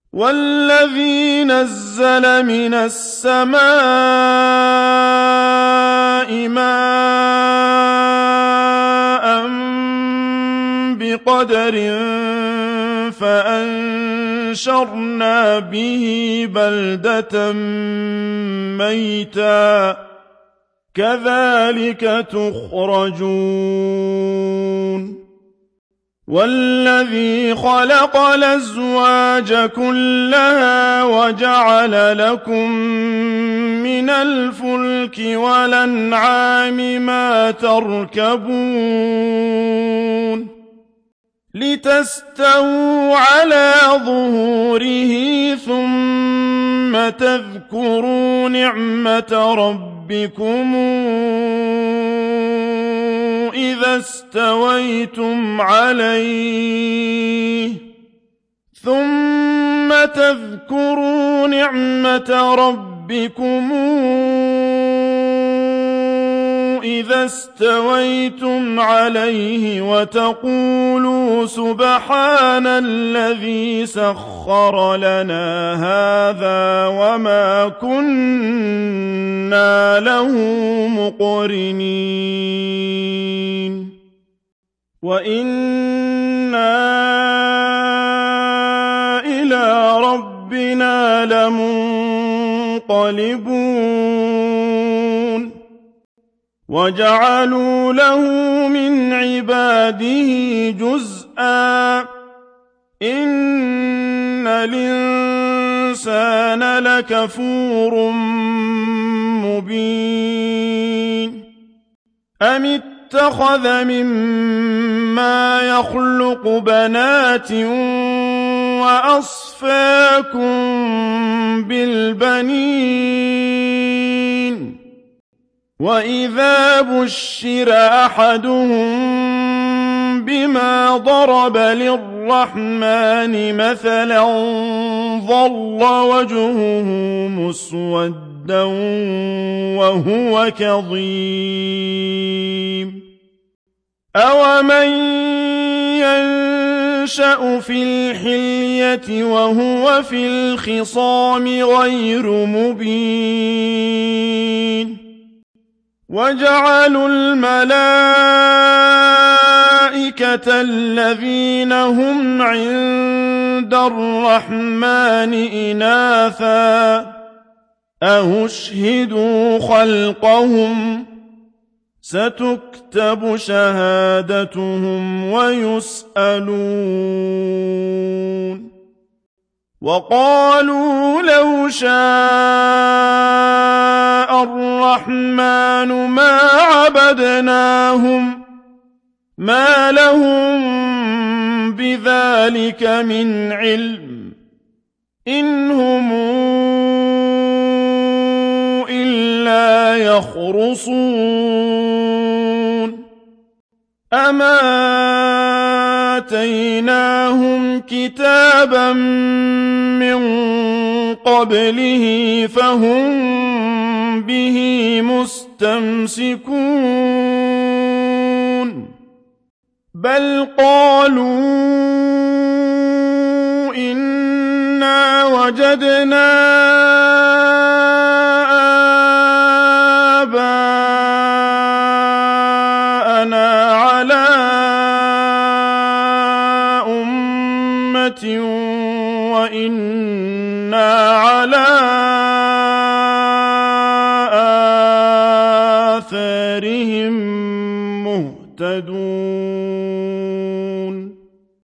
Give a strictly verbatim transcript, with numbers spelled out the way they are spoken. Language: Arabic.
وَالَّذِي نَزَّلَ مِنَ السَّمَاءِ مَاءً بِقَدَرٍ فَأَنشَرْنَا بِهِ بَلْدَةً مَّيْتًا ۚ كَذَٰلِكَ تُخْرَجُونَ وَالَّذِي خَلَقَ الْأَزْوَاجَ كُلَّهَا وَجَعَلَ لَكُم مِّنَ الْفُلْكِ وَالْأَنْعَامِ مَا تَرْكَبُونَ لِتَسْتَوُوا عَلَىٰ ظُهُورِهِ ثُمَّ تَذْكُرُوا نِعْمَةَ رَبِّكُمْ إِذَا اسْتَوَيْتُمْ عَلَيْهِ ثُمَّ تَذْكُرُوا نِعْمَةَ رَبِّكُمْ إِذَا اسْتَوَيْتُمْ عَلَيْهِ وَتَقُولُوا سُبْحَانَ الَّذِي سَخَّرَ لَنَا هَٰذَا وَمَا كُنَّا لَهُ مُقْرِنِينَ وَإِنَّا إِلَىٰ رَبِّنَا لَمُنقَلِبُونَ وَجَعَلُوا لَهُ مِنْ عِبَادِهِ جُزْءًا ۚ إِنَّ الْإِنسَانَ لَكَفُورٌ مُّبِينٌ أَمِ اتَّخَذَ مِمَّا يَخْلُقُ بَنَاتٍ وَأَصْفَاكُم بِالْبَنِينَ وَإِذَا بُشِّرَ أَحَدُهُم بِمَا ضَرَبَ لِلرَّحْمَٰنِ مَثَلًا ظَلَّ وَجْهُهُ مُسْوَدًّا وَهُوَ كَظِيمٌ أَوَمَن يَنشَأُ فِي الْحِلْيَةِ وَهُوَ فِي الْخِصَامِ غَيْرُ مُبِينٍ وَجَعَلُوا الْمَلَائِكَةَ الَّذِينَ هُمْ عِندَ الرَّحْمَٰنِ إِنَاثًا ۚ أَشَهِدُوا خَلْقَهُمْ ۚ سَتُكْتَبُ شَهَادَتُهُمْ وَيُسْأَلُونَ وَقَالُوا لَوْ شَاءَ الرَّحْمَٰنُ مَا عَبَدْنَاهُم ۗ مَّا لَهُم بِذَٰلِكَ مِنْ عِلْمٍ ۖ إِنْ هُمْ إِلَّا يَخْرُصُونَ أَمْ آتَيْنَاهُمْ كِتَابًا مِّن قَبْلِهِ فَهُم بِهِ مُسْتَمْسِكُونَ بَلْ قَالُوا إِنَّا وَجَدْنَا آبَاءَنَا عَلَىٰ أُمَّةٍ وَإِنَّا عَلَىٰ آثَارِهِم مُّهْتَدُونَ